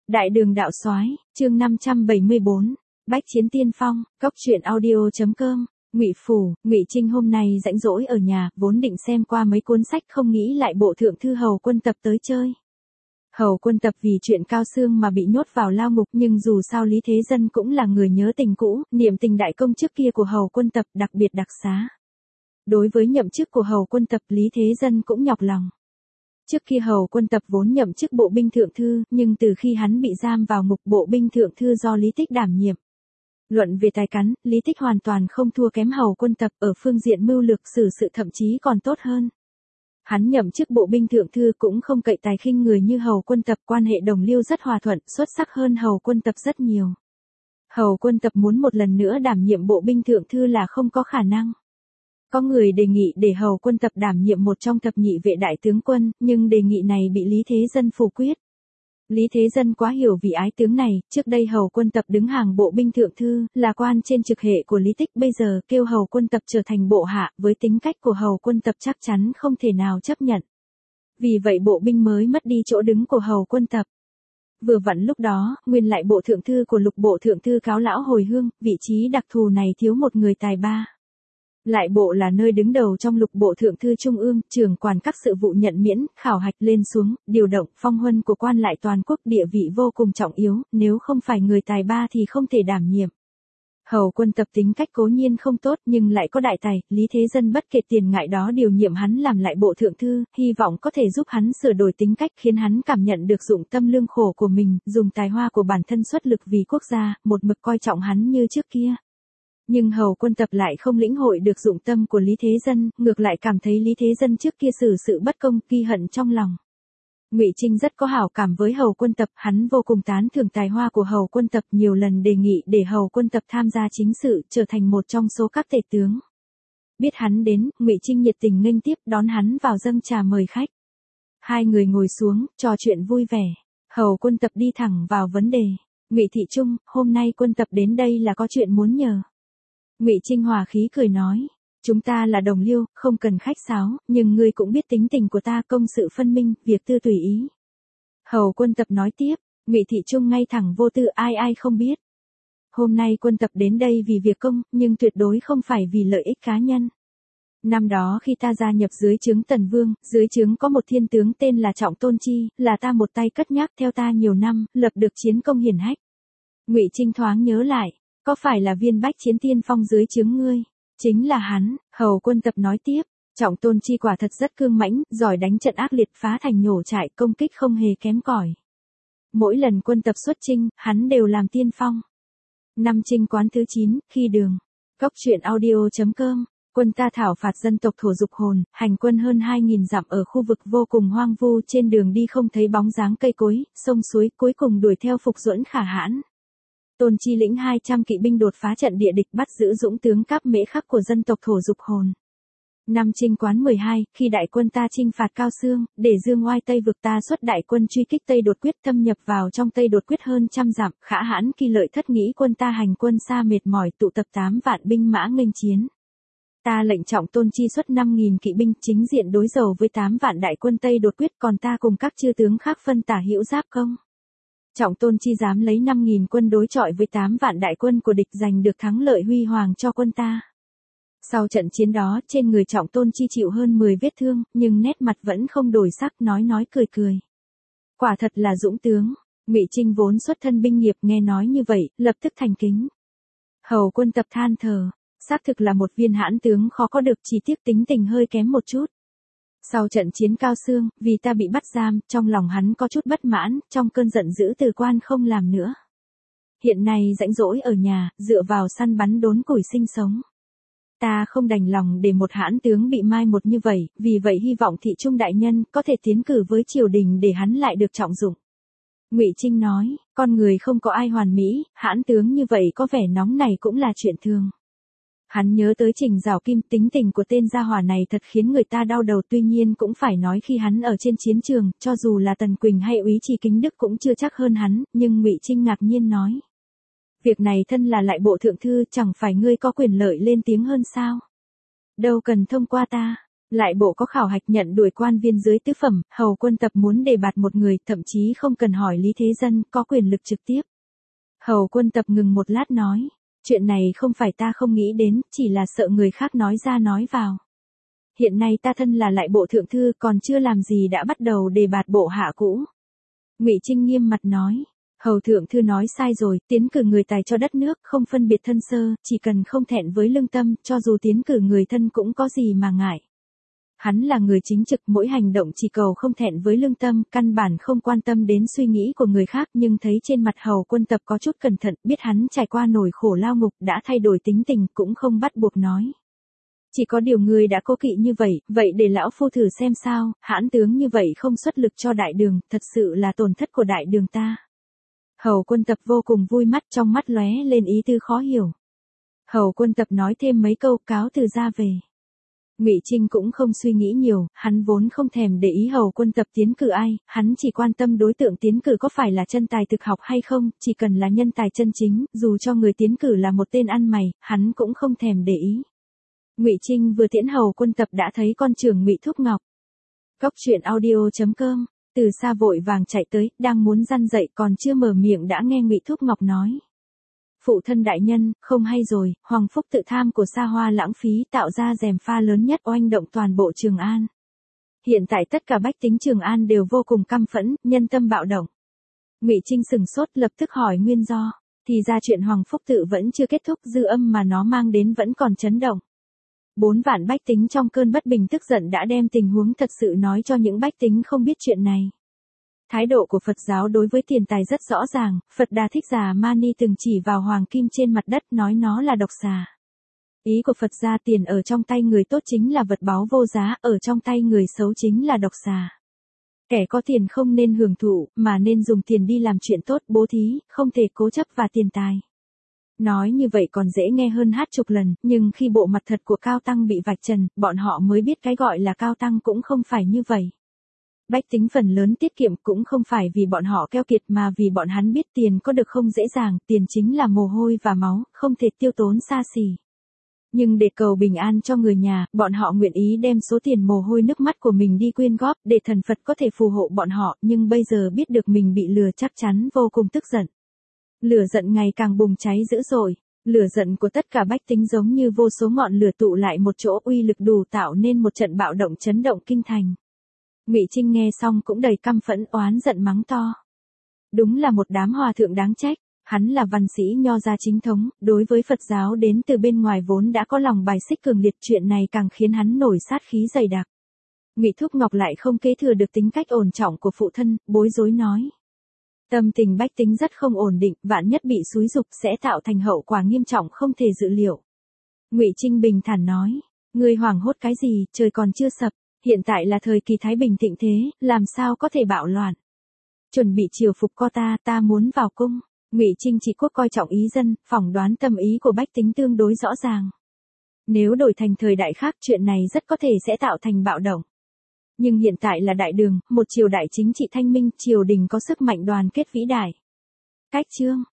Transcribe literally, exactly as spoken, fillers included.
Đại đường đạo soái, chương năm trăm bảy mươi bốn, Bách chiến tiên phong, cốc truyện audio chấm com. Ngụy Phủ, Ngụy Trinh hôm nay rảnh rỗi ở nhà, vốn định xem qua mấy cuốn sách không nghĩ lại bộ thượng thư Hầu Quân Tập tới chơi. Hầu Quân Tập vì chuyện Cao Xương mà bị nhốt vào lao ngục, nhưng dù sao Lý Thế Dân cũng là người nhớ tình cũ, niệm tình đại công trước kia của Hầu Quân Tập đặc biệt đặc xá. Đối với nhậm chức của Hầu Quân Tập, Lý Thế Dân cũng nhọc lòng. Trước kia Hầu Quân Tập vốn nhậm chức bộ binh thượng thư, nhưng từ khi hắn bị giam vào ngục, bộ binh thượng thư do Lý Tích đảm nhiệm. Luận về tài cán, Lý Tích hoàn toàn không thua kém Hầu Quân Tập, ở phương diện mưu lược xử sự thậm chí còn tốt hơn. Hắn nhậm chức bộ binh thượng thư cũng không cậy tài khinh người như Hầu Quân Tập, quan hệ đồng liêu rất hòa thuận, xuất sắc hơn Hầu Quân Tập rất nhiều. Hầu Quân Tập muốn một lần nữa đảm nhiệm bộ binh thượng thư là không có khả năng. Có người đề nghị để Hầu Quân Tập đảm nhiệm một trong thập nhị vệ đại tướng quân, nhưng đề nghị này bị Lý Thế Dân phủ quyết. Lý Thế Dân quá hiểu vị ái tướng này, trước đây Hầu Quân Tập đứng hàng bộ binh thượng thư, là quan trên trực hệ của Lý Tích, bây giờ kêu Hầu Quân Tập trở thành bộ hạ, với tính cách của Hầu Quân Tập chắc chắn không thể nào chấp nhận. Vì vậy bộ binh mới mất đi chỗ đứng của Hầu Quân Tập. Vừa vặn lúc đó, nguyên lại bộ thượng thư của lục bộ thượng thư cáo lão hồi hương, vị trí đặc thù này thiếu một người tài ba. Lại bộ là nơi đứng đầu trong lục bộ thượng thư trung ương, trưởng quản các sự vụ nhận miễn, khảo hạch lên xuống, điều động, phong huân của quan lại toàn quốc, địa vị vô cùng trọng yếu, nếu không phải người tài ba thì không thể đảm nhiệm. Hầu Quân Tập tính cách cố nhiên không tốt nhưng lại có đại tài, Lý Thế Dân bất kể tiền ngại đó điều nhiệm hắn làm lại bộ thượng thư, hy vọng có thể giúp hắn sửa đổi tính cách, khiến hắn cảm nhận được dụng tâm lương khổ của mình, dùng tài hoa của bản thân xuất lực vì quốc gia, một mực coi trọng hắn như trước kia. Nhưng Hầu Quân Tập lại không lĩnh hội được dụng tâm của Lý Thế Dân, ngược lại cảm thấy Lý Thế Dân trước kia xử sự bất công, ghi hận trong lòng. Ngụy Trinh rất có hảo cảm với Hầu Quân Tập, hắn vô cùng tán thưởng tài hoa của Hầu Quân Tập, nhiều lần đề nghị để Hầu Quân Tập tham gia chính sự, trở thành một trong số các tể tướng. Biết hắn đến, Ngụy Trinh nhiệt tình nghênh tiếp, đón hắn vào dâng trà mời khách. Hai người ngồi xuống, trò chuyện vui vẻ. Hầu Quân Tập đi thẳng vào vấn đề. Ngụy Thị Trung, hôm nay Quân Tập đến đây là có chuyện muốn nhờ. Ngụy Trinh hòa khí cười nói, chúng ta là đồng liêu, không cần khách sáo, nhưng ngươi cũng biết tính tình của ta, công sự phân minh, việc tư tùy ý. Hầu Quân Tập nói tiếp, Ngụy Thị Trung ngay thẳng vô tư, ai ai không biết. Hôm nay Quân Tập đến đây vì việc công, nhưng tuyệt đối không phải vì lợi ích cá nhân. Năm đó khi ta gia nhập dưới trướng Tần Vương, dưới trướng có một thiên tướng tên là Trọng Tôn Chi, là ta một tay cất nhắc theo ta nhiều năm, lập được chiến công hiển hách. Ngụy Trinh thoáng nhớ lại. Có phải là viên bách chiến tiên phong dưới trướng ngươi? Chính là hắn. Hầu Quân Tập nói tiếp, Trọng Tôn Chi quả thật rất cương mãnh, giỏi đánh trận ác liệt, phá thành nhổ trại, công kích không hề kém cỏi. Mỗi lần Quân Tập xuất chinh, hắn đều làm tiên phong. Năm Trinh quán thứ chín, khi đường. Cốc truyện audio chấm com. Quân ta thảo phạt dân tộc Thổ Dục Hồn, hành quân hơn hai nghìn dặm ở khu vực vô cùng hoang vu, trên đường đi không thấy bóng dáng cây cối, sông suối, cuối cùng đuổi theo Phục Duẫn Khả Hãn. Tôn Chi lĩnh hai trăm kỵ binh đột phá trận địa địch, bắt giữ dũng tướng Cáp Mễ Khắc của dân tộc Thổ Dục Hồn. Năm Trinh quán mười hai, khi đại quân ta chinh phạt Cao Xương, để dương oai Tây vực, ta xuất đại quân truy kích Tây Đột Quyết, thâm nhập vào trong Tây Đột Quyết hơn trăm dặm, Khả Hãn kỳ lợi thất nghĩ quân ta hành quân xa mệt mỏi, tụ tập tám vạn binh mã nghênh chiến. Ta lệnh Trọng Tôn Chi xuất năm nghìn kỵ binh, chính diện đối đầu với tám vạn đại quân Tây Đột Quyết, còn ta cùng các chư tướng khác phân tả hữu giáp công. Trọng Tôn Chi dám lấy năm nghìn quân đối chọi với tám vạn đại quân của địch, giành được thắng lợi huy hoàng cho quân ta. Sau trận chiến đó, trên người Trọng Tôn Chi chịu hơn mười vết thương, nhưng nét mặt vẫn không đổi sắc, nói nói cười cười. Quả thật là dũng tướng. Ngụy Trinh vốn xuất thân binh nghiệp, nghe nói như vậy, lập tức thành kính. Hầu Quân Tập than thở, xác thực là một viên hãn tướng khó có được, chỉ tiếc tính tình hơi kém một chút. Sau trận chiến Cao Xương, vì ta bị bắt giam, trong lòng hắn có chút bất mãn, trong cơn giận dữ từ quan không làm nữa. Hiện nay rảnh rỗi ở nhà, dựa vào săn bắn đốn củi sinh sống. Ta không đành lòng để một hãn tướng bị mai một như vậy, vì vậy hy vọng Thị Trung đại nhân có thể tiến cử với triều đình để hắn lại được trọng dụng. Ngụy Trinh nói, con người không có ai hoàn mỹ, hãn tướng như vậy có vẻ nóng này cũng là chuyện thường. Hắn nhớ tới Trình Giảo Kim, tính tình của tên gia hỏa này thật khiến người ta đau đầu, tuy nhiên cũng phải nói khi hắn ở trên chiến trường, cho dù là Tần Quỳnh hay Úy Trì Kính Đức cũng chưa chắc hơn hắn, nhưng Ngụy Trinh ngạc nhiên nói. Việc này thân là lại bộ thượng thư, chẳng phải ngươi có quyền lợi lên tiếng hơn sao? Đâu cần thông qua ta. Lại bộ có khảo hạch nhận đuổi quan viên dưới tứ phẩm, Hầu Quân Tập muốn đề bạt một người, thậm chí không cần hỏi Lý Thế Dân, có quyền lực trực tiếp. Hầu Quân Tập ngừng một lát nói, chuyện này không phải ta không nghĩ đến, chỉ là sợ người khác nói ra nói vào. Hiện nay ta thân là lại bộ thượng thư, còn chưa làm gì đã bắt đầu đề bạt bộ hạ cũ. Ngụy Trinh nghiêm mặt nói, Hầu thượng thư nói sai rồi, tiến cử người tài cho đất nước, không phân biệt thân sơ, chỉ cần không thẹn với lương tâm, cho dù tiến cử người thân cũng có gì mà ngại. Hắn là người chính trực, mỗi hành động chỉ cầu không thẹn với lương tâm, căn bản không quan tâm đến suy nghĩ của người khác, nhưng thấy trên mặt Hầu Quân Tập có chút cẩn thận, biết hắn trải qua nỗi khổ lao ngục, đã thay đổi tính tình, cũng không bắt buộc nói. Chỉ có điều người đã cố kỵ như vậy, vậy để lão phu thử xem sao, hãn tướng như vậy không xuất lực cho đại đường, thật sự là tổn thất của đại đường ta. Hầu Quân Tập vô cùng vui mắt, trong mắt lóe lên ý tư khó hiểu. Hầu Quân Tập nói thêm mấy câu, cáo từ ra về. Ngụy Trinh cũng không suy nghĩ nhiều, hắn vốn không thèm để ý Hầu Quân Tập tiến cử ai, hắn chỉ quan tâm đối tượng tiến cử có phải là chân tài thực học hay không, chỉ cần là nhân tài chân chính, dù cho người tiến cử là một tên ăn mày, hắn cũng không thèm để ý. Ngụy Trinh vừa tiễn Hầu Quân Tập đã thấy con trưởng Ngụy Thúc Ngọc. Cốc truyện audio chấm com, từ xa vội vàng chạy tới, đang muốn răn dậy còn chưa mở miệng đã nghe Ngụy Thúc Ngọc nói. Phụ thân đại nhân, không hay rồi, Hoàng Phúc tự tham của Sa Hoa lãng phí tạo ra gièm pha lớn nhất oanh động toàn bộ Trường An. Hiện tại tất cả bách tính Trường An đều vô cùng căm phẫn, nhân tâm bạo động. Ngụy Trinh sừng sốt lập tức hỏi nguyên do, thì ra chuyện Hoàng Phúc tự vẫn chưa kết thúc, dư âm mà nó mang đến vẫn còn chấn động. Bốn vạn bách tính trong cơn bất bình tức giận đã đem tình huống thật sự nói cho những bách tính không biết chuyện này. Thái độ của Phật giáo đối với tiền tài rất rõ ràng, Phật Đà Thích Giả Mani từng chỉ vào hoàng kim trên mặt đất nói nó là độc xà. Ý của Phật gia tiền ở trong tay người tốt chính là vật báu vô giá, ở trong tay người xấu chính là độc xà. Kẻ có tiền không nên hưởng thụ, mà nên dùng tiền đi làm chuyện tốt, bố thí, không thể cố chấp và tiền tài. Nói như vậy còn dễ nghe hơn hát chục lần, nhưng khi bộ mặt thật của Cao Tăng bị vạch trần, bọn họ mới biết cái gọi là Cao Tăng cũng không phải như vậy. Bách tính phần lớn tiết kiệm cũng không phải vì bọn họ keo kiệt mà vì bọn hắn biết tiền có được không dễ dàng, tiền chính là mồ hôi và máu, không thể tiêu tốn xa xỉ. Nhưng để cầu bình an cho người nhà, bọn họ nguyện ý đem số tiền mồ hôi nước mắt của mình đi quyên góp để thần Phật có thể phù hộ bọn họ, nhưng bây giờ biết được mình bị lừa chắc chắn vô cùng tức giận. Lửa giận ngày càng bùng cháy dữ dội, lửa giận của tất cả bách tính giống như vô số ngọn lửa tụ lại một chỗ, uy lực đủ tạo nên một trận bạo động chấn động kinh thành. Ngụy Trinh nghe xong cũng đầy căm phẫn oán giận mắng to. Đúng là một đám hòa thượng đáng trách, hắn là văn sĩ nho gia chính thống, đối với Phật giáo đến từ bên ngoài vốn đã có lòng bài xích cường liệt, chuyện này càng khiến hắn nổi sát khí dày đặc. Ngụy Thúc Ngọc lại không kế thừa được tính cách ổn trọng của phụ thân, bối rối nói. Tâm tình bách tính rất không ổn định, vạn nhất bị xúi giục sẽ tạo thành hậu quả nghiêm trọng không thể dự liệu. Ngụy Trinh bình thản nói, ngươi hoảng hốt cái gì, trời còn chưa sập, hiện tại là thời kỳ thái bình thịnh thế, làm sao có thể bạo loạn. Chuẩn bị triều phục co ta, ta muốn vào cung. Ngụy Trinh chỉ quốc coi trọng ý dân, phỏng đoán tâm ý của bách tính tương đối rõ ràng. Nếu đổi thành thời đại khác, chuyện này rất có thể sẽ tạo thành bạo động. Nhưng hiện tại là đại đường, một triều đại chính trị thanh minh, triều đình có sức mạnh đoàn kết vĩ đại. Cách chương